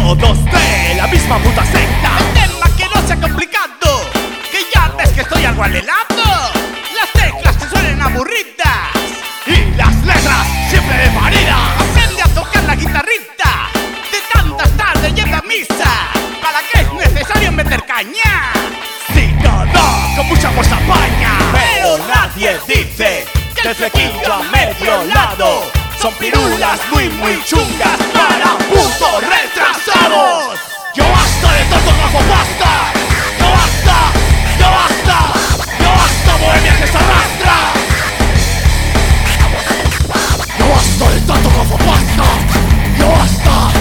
todos de la misma puta secta. El tema que no sea complicado, que ya ves que estoy algo alelado. Las teclas te suelen aburridas y las letras siempre de parida. Aprende a tocar la guitarrita, de tanto estar de yendo a misa. ¿Para qué es necesario meter caña? Si todo con mucha fuerza apaña. Pero nadie dice que el flequillo a medio lado son pirulas muy chungas para putos retrasados. Yo basta de tanto gafapasta. Yo basta, bohemia que se arrastra. Yo basta de tanto gafapasta. Yo basta,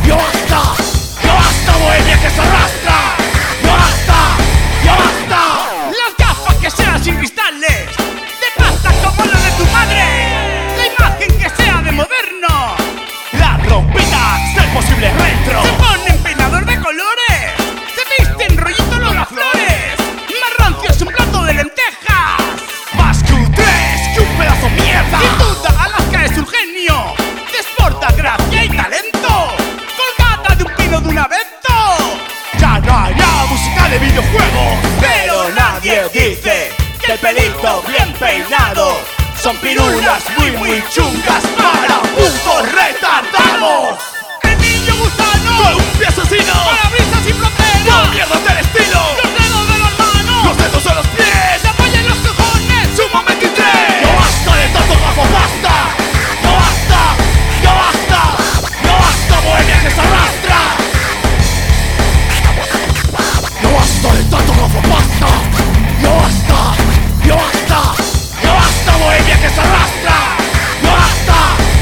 bohemia que se arrastra. Yo basta. Las gafas que sean sin cristales, de pasta como la de tu madre. La imagen que sea de moderno, Las rompitas del posible retro. se ponen peinador de colores, se visten rollito flores. Más rancio es un plato de lentejas. Más cutres que un pedazo mierda. Sin duda Alaska es un genio, desporta gracia y talento, colgada de un pino de un abeto. Ya no hay la música de videojuegos. Pero nadie dice que el pelito bien peinado son pirulas muy chungas para putos retardados. El niño gusano, Con un pie asesino, parabrisas sin no fronteras, pierdas del estilo. los dedos de las manos, Los dedos de los pies, se apoyan los cojones. suma 23. Yo basta de tanto gafapasta. Yo basta, bohemia que se arrastra. Yo basta de tanto gafapasta. Yo basta, bohemia que se arrastra. Yo basta.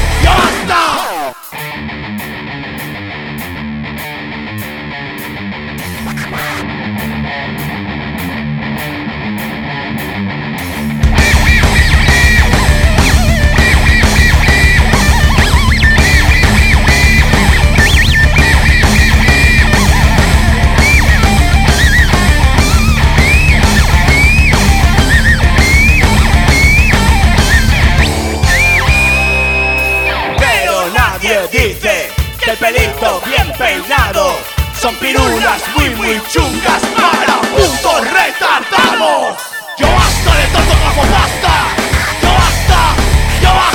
Pero nadie dice que el pelito bien peinado son pirulas muy chungas para putos retardados. Yo basta de tanto gafapasta. Yo basta.